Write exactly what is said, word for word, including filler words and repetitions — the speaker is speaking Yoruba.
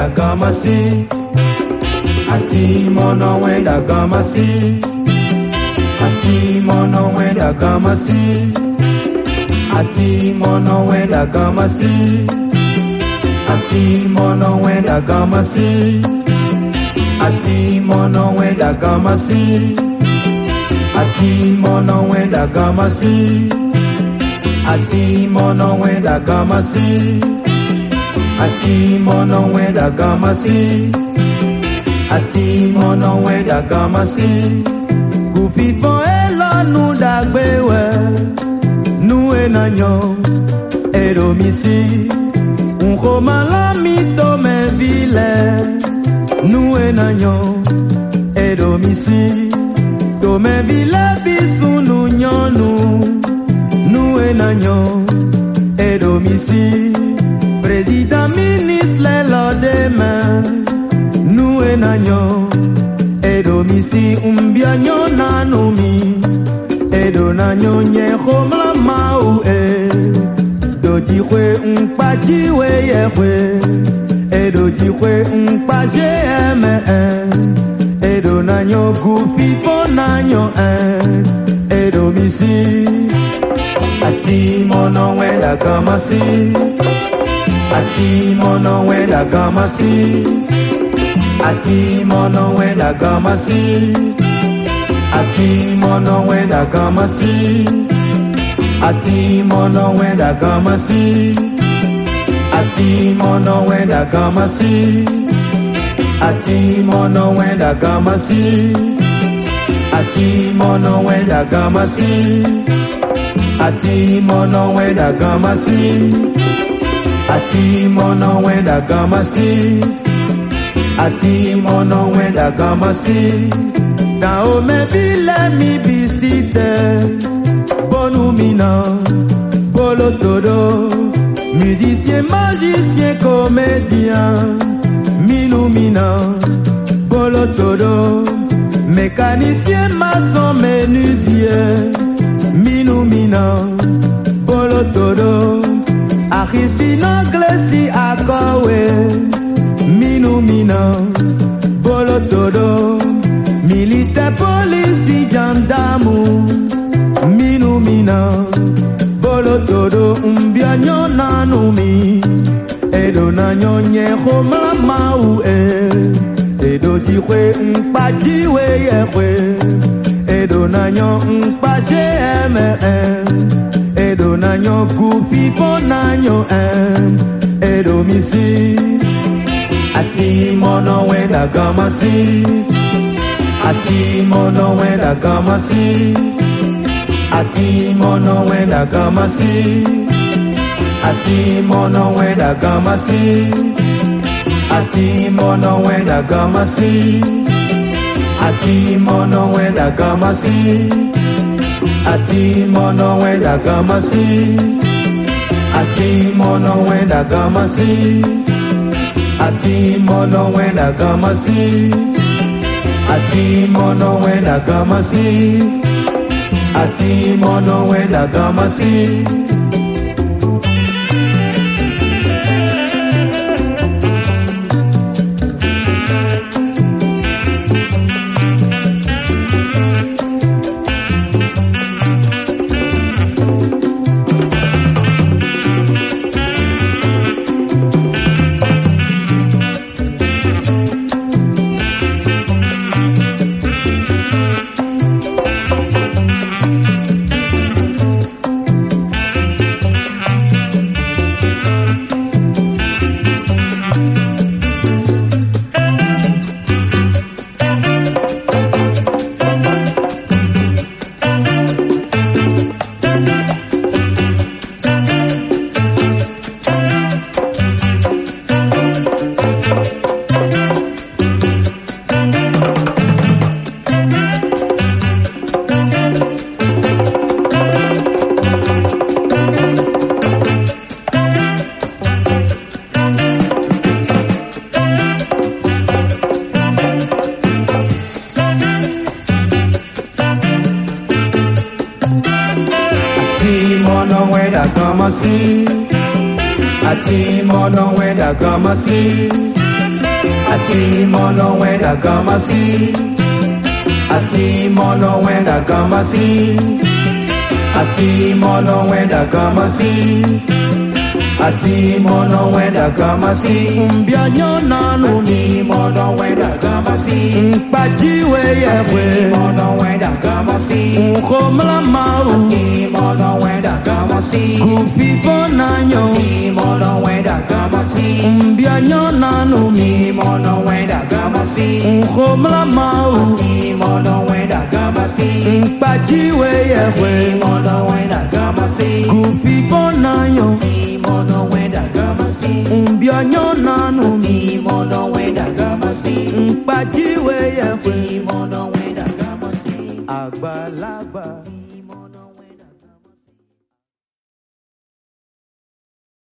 wenda kamasi. Ati mono wenda kamasi. Ati mono wenda kamasi. Ati mono wenda kamasi. Ati mono wenda kamasi. Ati mono wenda kamasi. Ati mono wenda kamasi. Ati mono wenda kamasi. Ati mono wenda kamasi. Ati mono wenda kamasi. Kufifo elo nu dagbewe. Nu enanyo edomisi. Unkoma la mito me vile. Nu enanyo edomisi. To me vile bisu nu nyonu. Nu enanyo edomisi. Président ministre le demain. Nous enanyo edomisi umbianyo nanumi. Edonanyo nyeho mamau e. Dojikwe umpaji weyekwe. Edojikwe umpaje eme e. Edonanyo gufifo nanyo e. Edomisi. Ati mono wenda kamasi. Ati mono wenda kamasi. Ati mono wenda kamasi. Ati mono wenda kamasi. Ati mono wenda kamasi. Ati mono wenda kamasi. Ati mono wenda kamasi. Ati mono wenda kamasi. Ati mono wenda kamasi. Ati mono wenda kamasi. Ati mono wenda kamasi. Dao me bile mi bisite. Bonu mina, bolo todo. Musicien, magicien, comédien. Minou mina, bolo todo. Mécanicien, maçon, menuisier. Minou mina, bolo todo. Achisino, glesi, akowe. Minou mina, bolo todo. Militaire, police, gendarme. Minou mina, bolo todo. Umbianyo nanumi. Edo nanyo nyeho mama ue. Edo jikwe mpaji weyekwe. Edo nanyo mpaje eme. Edo nanyo gufifo nanyo en. Edo misi. Ati mono wenda kamasi. Ati mono wenda kamasi. Ati mono wenda kamasi. Ati mono wenda kamasi. Ati mono wenda kamasi. Ati mono wenda kamasi. Ati mono wenda kamasi. Ati mono wenda kamasi. Ati mono wenda kamasi. Ati mono wenda kamasi. Ati mono wenda kamasi. kamasi, ati mono wenda kamasi, ati mono wenda gamasi, ati mono wenda gamasi, ati mono wenda gamasi, ati mono wenda gamasi, Mbianyo nanu ati mono wenda gamasi, Mpajiwe yewe mono wenda gamasi, Nkomla mau ati mono wenda gamasi, Kufifo nanyo ati mono wenda gamasi, Mbianyo nanu ati mono wenda gamasi, Nkomla mau ati mono wenda gamasi, Mpajiwe yewe mono